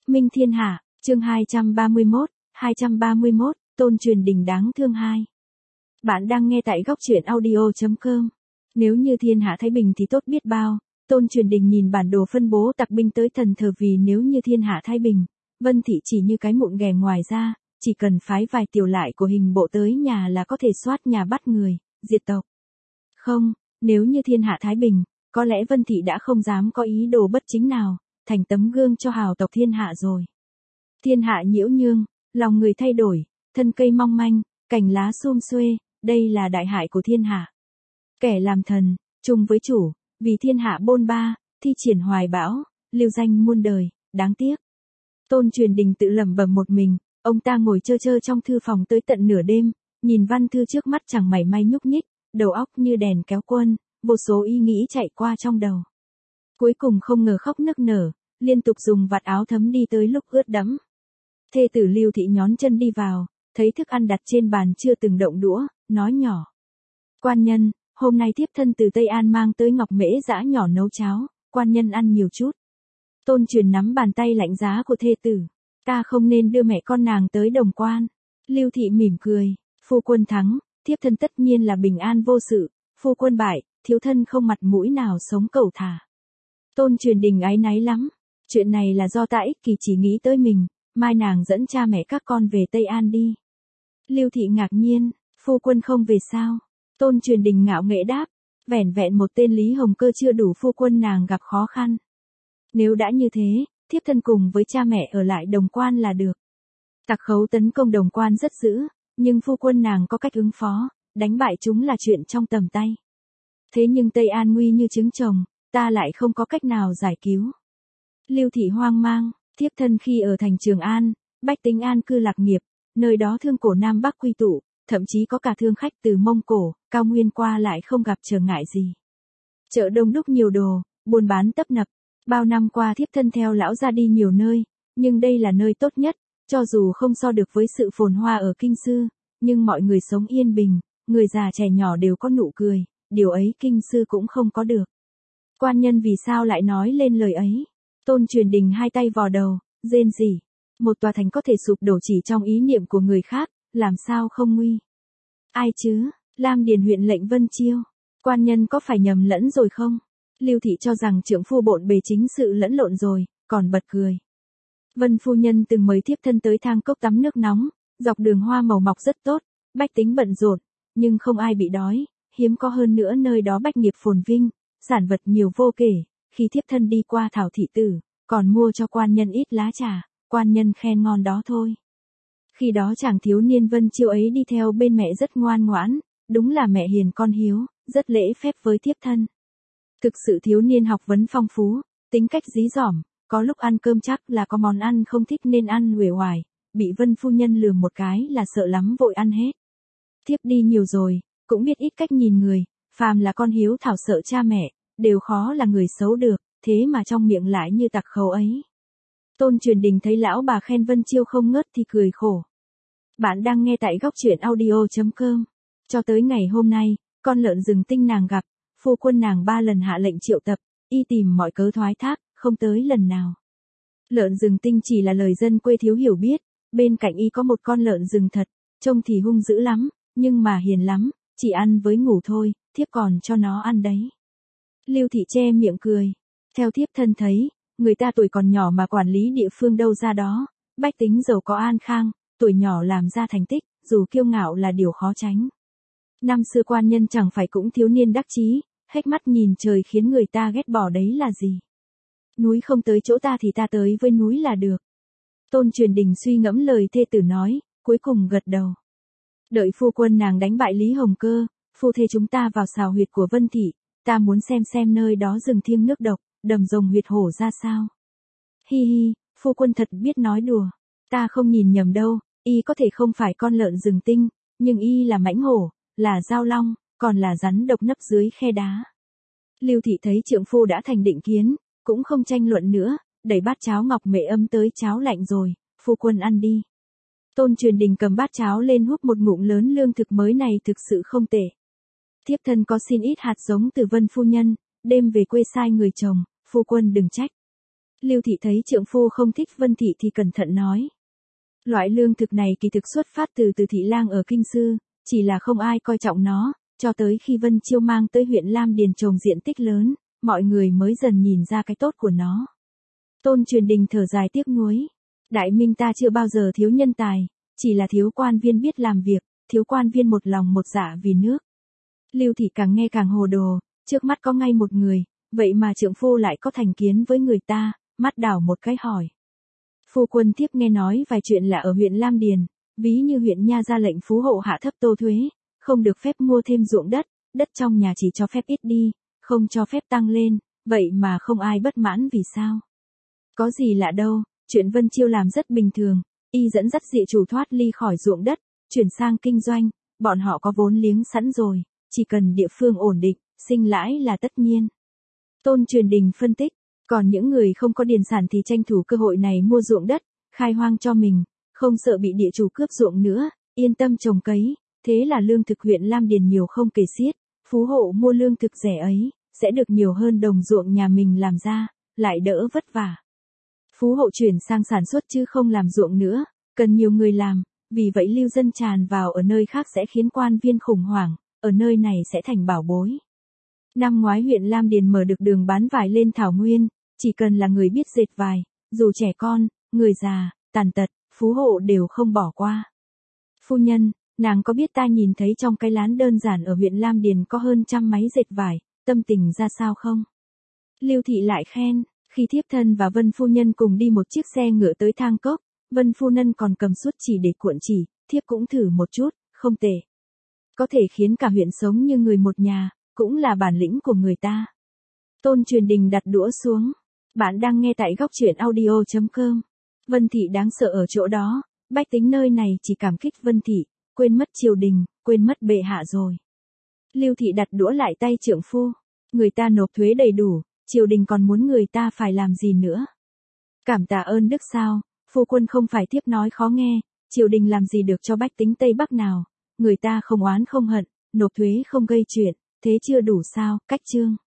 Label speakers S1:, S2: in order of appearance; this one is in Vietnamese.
S1: Minh thiên hạ, chương 231, Tôn Truyền Đình đáng thương 2. Bạn đang nghe tại góc truyện audio.com. Nếu như thiên hạ thái bình thì tốt biết bao. Tôn Truyền Đình nhìn bản đồ phân bố tặc binh tới thần thờ, vì nếu như thiên hạ thái bình, Vân Thị chỉ như cái mụn ghẻ, ngoài ra, chỉ cần phái vài tiểu lại của hình bộ tới nhà là có thể soát nhà bắt người, diệt tộc. Không, nếu như thiên hạ thái bình, có lẽ Vân Thị đã không dám có ý đồ bất chính nào, thành tấm gương cho hào tộc thiên hạ rồi. Thiên hạ nhiễu nhương, lòng người thay đổi, thân cây mong manh, cành lá sum xuê, đây là đại hại của thiên hạ. Kẻ làm thần, chung với chủ, vì thiên hạ bôn ba, thi triển hoài bão, lưu danh muôn đời, đáng tiếc. Tôn Truyền Đình tự lẩm bẩm một mình, ông ta ngồi chơ chơ trong thư phòng tới tận nửa đêm, nhìn văn thư trước mắt chẳng mảy may nhúc nhích, đầu óc như đèn kéo quân, vô số ý nghĩ chạy qua trong đầu. Cuối cùng không ngờ khóc nức nở, liên tục dùng vạt áo thấm đi tới lúc ướt đẫm. Thê tử Lưu Thị nhón chân đi vào, thấy thức ăn đặt trên bàn chưa từng động đũa, nói nhỏ: "Quan nhân, hôm nay thiếp thân từ Tây An mang tới ngọc mễ giã nhỏ nấu cháo, quan nhân ăn nhiều chút." Tôn Truyền nắm bàn tay lạnh giá của thê tử: "Ta không nên đưa mẹ con nàng tới Đồng Quan." Lưu Thị mỉm cười: "Phu quân thắng, thiếp thân tất nhiên là bình an vô sự, phu quân bại, thiếu thân không mặt mũi nào sống cẩu thả." Tôn Truyền Đình áy náy lắm, chuyện này là do ta ích kỷ chỉ nghĩ tới mình, mai nàng dẫn cha mẹ các con về Tây An đi. Lưu Thị ngạc nhiên: "Phu quân không về sao?" Tôn Truyền Đình ngạo nghễ đáp: "Vẻn vẹn một tên Lý Hồng Cơ chưa đủ, phu quân nàng gặp khó khăn. Nếu đã như thế, thiếp thân cùng với cha mẹ ở lại Đồng Quan là được. Tặc khấu tấn công Đồng Quan rất dữ, nhưng phu quân nàng có cách ứng phó, đánh bại chúng là chuyện trong tầm tay. Thế nhưng Tây An nguy như trứng chồng, ta lại không có cách nào giải cứu." Lưu Thị hoang mang: "Thiếp thân khi ở thành Trường An, bách tính an cư lạc nghiệp, nơi đó thương cổ Nam Bắc quy tụ, thậm chí có cả thương khách từ Mông Cổ, Cao Nguyên qua lại không gặp trở ngại gì. Chợ đông đúc nhiều đồ, buôn bán tấp nập. Bao năm qua thiếp thân theo lão ra đi nhiều nơi, nhưng đây là nơi tốt nhất, cho dù không so được với sự phồn hoa ở Kinh Sư, nhưng mọi người sống yên bình, người già trẻ nhỏ đều có nụ cười, điều ấy Kinh Sư cũng không có được." "Quan nhân vì sao lại nói lên lời ấy?" Tôn Truyền Đình hai tay vò đầu, rên rỉ: "Một tòa thành có thể sụp đổ chỉ trong ý niệm của người khác, làm sao không nguy?" "Ai chứ, Lam Điền huyện lệnh Vân Chiêu. Quan nhân có phải nhầm lẫn rồi không?" Lưu Thị cho rằng trượng phu bộn bề chính sự lẫn lộn rồi, còn bật cười: "Vân phu nhân từng mời thiếp thân tới Thang Cốc tắm nước nóng, dọc đường hoa màu mọc rất tốt, bách tính bận rộn, nhưng không ai bị đói, hiếm có hơn nữa nơi đó bách nghiệp phồn vinh, sản vật nhiều vô kể, khi thiếp thân đi qua Thảo thị tử, còn mua cho quan nhân ít lá trà, quan nhân khen ngon đó thôi." Khi đó chàng thiếu niên Vân Chiêu ấy đi theo bên mẹ rất ngoan ngoãn, đúng là mẹ hiền con hiếu, rất lễ phép với thiếp thân. Thực sự thiếu niên học vấn phong phú, tính cách dí dỏm, có lúc ăn cơm chắc là có món ăn không thích nên ăn uể oải, bị Vân phu nhân lườm một cái là sợ lắm vội ăn hết. Thiếp đi nhiều rồi, cũng biết ít cách nhìn người, phàm là con hiếu thảo sợ cha mẹ, đều khó là người xấu được, thế mà trong miệng lại như tặc khấu ấy. Tôn Truyền Đình thấy lão bà khen Vân Chiêu không ngớt thì cười khổ. Bạn đang nghe tại góc truyện audio.com. Cho tới ngày hôm nay, con lợn rừng tinh nàng gặp, phu quân nàng 3 lần hạ lệnh triệu tập, y tìm mọi cớ thoái thác, không tới lần nào. Lợn rừng tinh chỉ là lời dân quê thiếu hiểu biết, bên cạnh y có một con lợn rừng thật, trông thì hung dữ lắm, nhưng mà hiền lắm, chỉ ăn với ngủ thôi, thiếp còn cho nó ăn đấy. Lưu Thị che miệng cười: "Theo thiếp thân thấy, người ta tuổi còn nhỏ mà quản lý địa phương đâu ra đó, bách tính giàu có an khang, tuổi nhỏ làm ra thành tích, dù kiêu ngạo là điều khó tránh. Năm xưa quan nhân chẳng phải cũng thiếu niên đắc chí, hếch mắt nhìn trời khiến người ta ghét bỏ đấy là gì? Núi không tới chỗ ta thì ta tới với núi là được." Tôn Truyền Đình suy ngẫm lời thê tử nói, cuối cùng gật đầu: "Đợi phu quân nàng đánh bại Lý Hồng Cơ, phu thê chúng ta vào xào huyệt của Vân Thị, ta muốn xem nơi đó rừng thiêng nước độc, đầm rồng huyệt hổ ra sao." "Hi hi, phu quân thật biết nói đùa, ta không nhìn nhầm đâu, y có thể không phải con lợn rừng tinh, nhưng y là mãnh hổ, là dao long, còn là rắn độc nấp dưới khe đá." Lưu Thị thấy trượng phu đã thành định kiến, cũng không tranh luận nữa, đẩy bát cháo ngọc mễ ấm tới: "Cháo lạnh rồi, phu quân ăn đi." Tôn Truyền Đình cầm bát cháo lên húp một ngụm lớn, lương thực mới này thực sự không tệ. "Thiếp thân có xin ít hạt giống từ Vân phu nhân, đêm về quê sai người trồng, phu quân đừng trách." Lưu Thị thấy trượng phu không thích Vân Thị thì cẩn thận nói. Loại lương thực này kỳ thực xuất phát từ Từ Thị Lang ở Kinh Sư, chỉ là không ai coi trọng nó, cho tới khi Vân Chiêu mang tới huyện Lam Điền trồng diện tích lớn, mọi người mới dần nhìn ra cái tốt của nó. Tôn Truyền Đình thở dài tiếc nuối. Đại Minh ta chưa bao giờ thiếu nhân tài, chỉ là thiếu quan viên biết làm việc, thiếu quan viên một lòng một dạ vì nước. Lưu Thị càng nghe càng hồ đồ, trước mắt có ngay một người, vậy mà trượng phu lại có thành kiến với người ta, mắt đảo một cái hỏi. Phu quân thiếp nghe nói vài chuyện là ở huyện Lam Điền, ví như huyện Nha ra lệnh phú hộ hạ thấp tô thuế, không được phép mua thêm ruộng đất, đất trong nhà chỉ cho phép ít đi, không cho phép tăng lên, vậy mà không ai bất mãn vì sao? Có gì lạ đâu, chuyện Vân Chiêu làm rất bình thường, y dẫn dắt dị chủ thoát ly khỏi ruộng đất, chuyển sang kinh doanh, bọn họ có vốn liếng sẵn rồi, chỉ cần địa phương ổn định, sinh lãi là tất nhiên. Tôn Truyền Đình phân tích, còn những người không có điền sản thì tranh thủ cơ hội này mua ruộng đất, khai hoang cho mình, không sợ bị địa chủ cướp ruộng nữa, yên tâm trồng cấy, thế là lương thực huyện Lam Điền nhiều không kể xiết, phú hộ mua lương thực rẻ ấy, sẽ được nhiều hơn đồng ruộng nhà mình làm ra, lại đỡ vất vả. Phú hộ chuyển sang sản xuất chứ không làm ruộng nữa, cần nhiều người làm, vì vậy lưu dân tràn vào ở nơi khác sẽ khiến quan viên khủng hoảng, ở nơi này sẽ thành bảo bối. Năm ngoái huyện Lam Điền mở được đường bán vải lên thảo nguyên, chỉ cần là người biết dệt vải, dù trẻ con, người già, tàn tật, phú hộ đều không bỏ qua. Phu nhân, nàng có biết ta nhìn thấy trong cái lán đơn giản ở huyện Lam Điền có hơn 100 máy dệt vải, tâm tình ra sao không? Lưu Thị lại khen, khi thiếp thân và Vân phu nhân cùng đi một chiếc xe ngựa tới Thang Cốc, Vân phu nhân còn cầm suốt chỉ để cuộn chỉ, thiếp cũng thử một chút, không tệ. Có thể khiến cả huyện sống như người một nhà, cũng là bản lĩnh của người ta. Tôn Truyền Đình đặt đũa xuống. Bạn đang nghe tại góc truyện audio.com. Vân Thị đáng sợ ở chỗ đó, bách tính nơi này chỉ cảm kích Vân Thị, quên mất triều đình, quên mất bệ hạ rồi. Lưu Thị đặt đũa lại tay trượng phu. Người ta nộp thuế đầy đủ, triều đình còn muốn người ta phải làm gì nữa? Cảm tạ ơn đức sao, phu quân không phải thiếp nói khó nghe, triều đình làm gì được cho bách tính Tây Bắc nào, người ta không oán không hận, nộp thuế không gây chuyện, thế chưa đủ sao, cách chương.